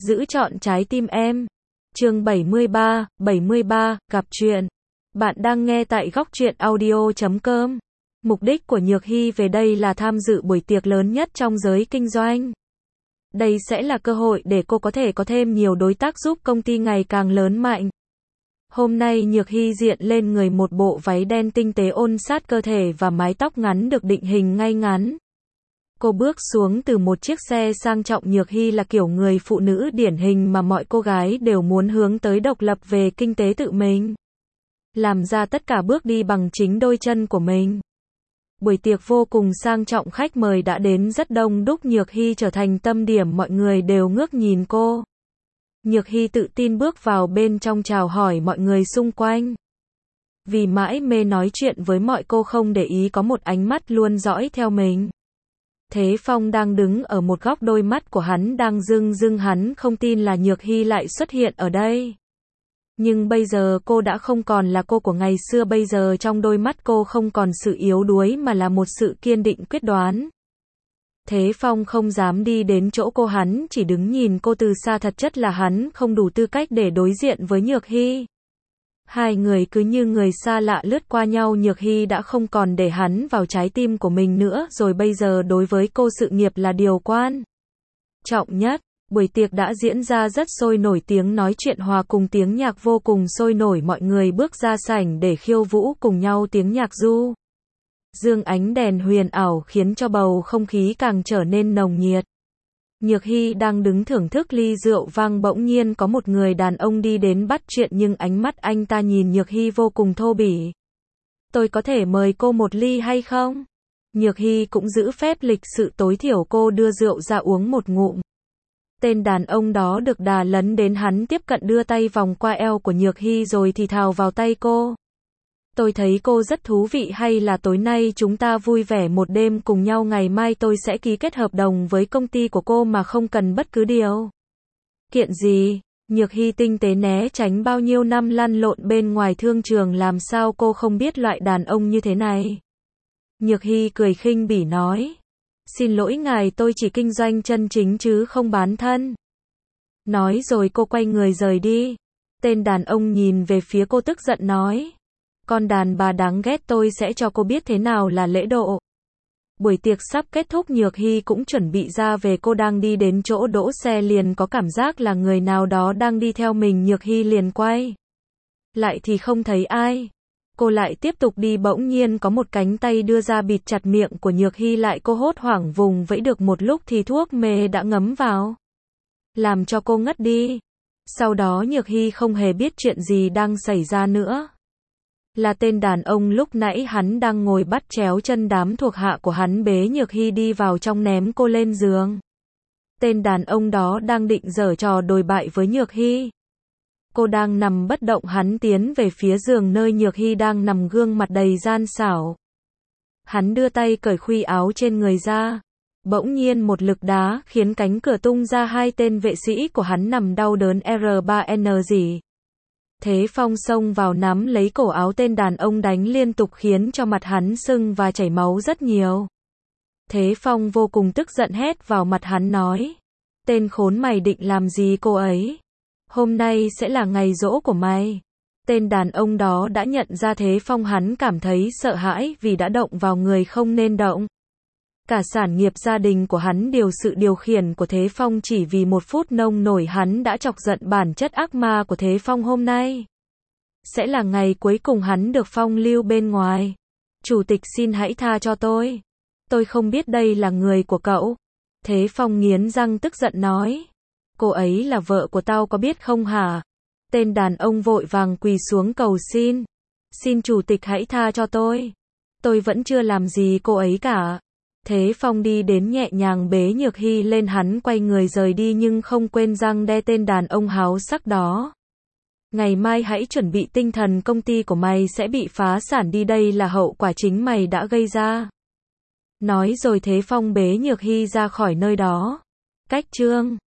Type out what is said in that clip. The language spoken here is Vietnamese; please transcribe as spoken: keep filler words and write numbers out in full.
Giữ trọn trái tim em. Chương bảy mươi ba, bảy mươi ba, gặp chuyện. Bạn đang nghe tại góc truyện audio chấm com. Mục đích của Nhược Hy về đây là tham dự buổi tiệc lớn nhất trong giới kinh doanh. Đây sẽ là cơ hội để cô có thể có thêm nhiều đối tác giúp công ty ngày càng lớn mạnh. Hôm nay Nhược Hy diện lên người một bộ váy đen tinh tế ôn sát cơ thể và mái tóc ngắn được định hình ngay ngắn. Cô bước xuống từ một chiếc xe sang trọng. Nhược Hy là kiểu người phụ nữ điển hình mà mọi cô gái đều muốn hướng tới, độc lập về kinh tế tự mình. Làm ra tất cả bước đi bằng chính đôi chân của mình. Buổi tiệc vô cùng sang trọng, khách mời đã đến rất đông đúc. Nhược Hy trở thành tâm điểm, mọi người đều ngước nhìn cô. Nhược Hy tự tin bước vào bên trong chào hỏi mọi người xung quanh. Vì mãi mê nói chuyện với mọi cô không để ý có một ánh mắt luôn dõi theo mình. Thế Phong đang đứng ở một góc, đôi mắt của hắn đang rưng rưng, hắn không tin là Nhược Hy lại xuất hiện ở đây. Nhưng bây giờ cô đã không còn là cô của ngày xưa, bây giờ trong đôi mắt cô không còn sự yếu đuối mà là một sự kiên định quyết đoán. Thế Phong không dám đi đến chỗ cô, hắn chỉ đứng nhìn cô từ xa, thật chất là hắn không đủ tư cách để đối diện với Nhược Hy. Hai người cứ như người xa lạ lướt qua nhau. Nhược Hy đã không còn để hắn vào trái tim của mình nữa rồi, bây giờ đối với cô sự nghiệp là điều quan trọng nhất. Buổi tiệc đã diễn ra rất sôi nổi, tiếng nói chuyện hòa cùng tiếng nhạc vô cùng sôi nổi, mọi người bước ra sảnh để khiêu vũ cùng nhau, tiếng nhạc du dương, ánh đèn huyền ảo khiến cho bầu không khí càng trở nên nồng nhiệt. Nhược Hy đang đứng thưởng thức ly rượu vang, bỗng nhiên có một người đàn ông đi đến bắt chuyện, nhưng ánh mắt anh ta nhìn Nhược Hy vô cùng thô bỉ. Tôi có thể mời cô một ly hay không? Nhược Hy cũng giữ phép lịch sự, tối thiểu cô đưa rượu ra uống một ngụm. Tên đàn ông đó được đà lấn đến, hắn tiếp cận đưa tay vòng qua eo của Nhược Hy rồi thì thào vào tay cô. Tôi thấy cô rất thú vị, hay là tối nay chúng ta vui vẻ một đêm cùng nhau, ngày mai tôi sẽ ký kết hợp đồng với công ty của cô mà không cần bất cứ điều kiện gì. Nhược Hy tinh tế né tránh, bao nhiêu năm lăn lộn bên ngoài thương trường, làm sao cô không biết loại đàn ông như thế này. Nhược Hy cười khinh bỉ nói. Xin lỗi ngài, tôi chỉ kinh doanh chân chính chứ không bán thân. Nói rồi cô quay người rời đi. Tên đàn ông nhìn về phía cô tức giận nói. Con đàn bà đáng ghét, tôi sẽ cho cô biết thế nào là lễ độ. Buổi tiệc sắp kết thúc, Nhược Hy cũng chuẩn bị ra về, cô đang đi đến chỗ đỗ xe liền có cảm giác là người nào đó đang đi theo mình. Nhược Hy liền quay lại thì không thấy ai. Cô lại tiếp tục đi, bỗng nhiên có một cánh tay đưa ra bịt chặt miệng của Nhược Hy lại, cô hốt hoảng vùng vẫy được một lúc thì thuốc mê đã ngấm vào, làm cho cô ngất đi. Sau đó Nhược Hy không hề biết chuyện gì đang xảy ra nữa. Là tên đàn ông lúc nãy, hắn đang ngồi bắt chéo chân đám thuộc hạ của hắn, bế Nhược Hy đi vào trong, ném cô lên giường. Tên đàn ông đó đang định giở trò đồi bại với Nhược Hy. Cô đang nằm bất động, hắn tiến về phía giường nơi Nhược Hy đang nằm, gương mặt đầy gian xảo. Hắn đưa tay cởi khuy áo trên người ra. Bỗng nhiên một lực đá khiến cánh cửa tung ra, hai tên vệ sĩ của hắn nằm đau đớn R ba N gì. Thế Phong xông vào nắm lấy cổ áo tên đàn ông, đánh liên tục khiến cho mặt hắn sưng và chảy máu rất nhiều. Thế Phong vô cùng tức giận hét vào mặt hắn nói. Tên khốn, mày định làm gì cô ấy? Hôm nay sẽ là ngày giỗ của mày. Tên đàn ông đó đã nhận ra Thế Phong, hắn cảm thấy sợ hãi vì đã động vào người không nên động. Cả sản nghiệp gia đình của hắn đều sự điều khiển của Thế Phong, chỉ vì một phút nông nổi hắn đã chọc giận bản chất ác ma của Thế Phong. Hôm nay sẽ là ngày cuối cùng hắn được phong lưu bên ngoài. Chủ tịch, xin hãy tha cho tôi. Tôi không biết đây là người của cậu. Thế Phong nghiến răng tức giận nói. Cô ấy là vợ của tao, có biết không hả? Tên đàn ông vội vàng quỳ xuống cầu xin. Xin chủ tịch hãy tha cho tôi. Tôi vẫn chưa làm gì cô ấy cả. Thế Phong đi đến nhẹ nhàng bế Nhược Hy lên, hắn quay người rời đi nhưng không quên răng đe tên đàn ông háo sắc đó. Ngày mai hãy chuẩn bị tinh thần, công ty của mày sẽ bị phá sản đi, đây là hậu quả chính mày đã gây ra. Nói rồi Thế Phong bế Nhược Hy ra khỏi nơi đó. Cách chương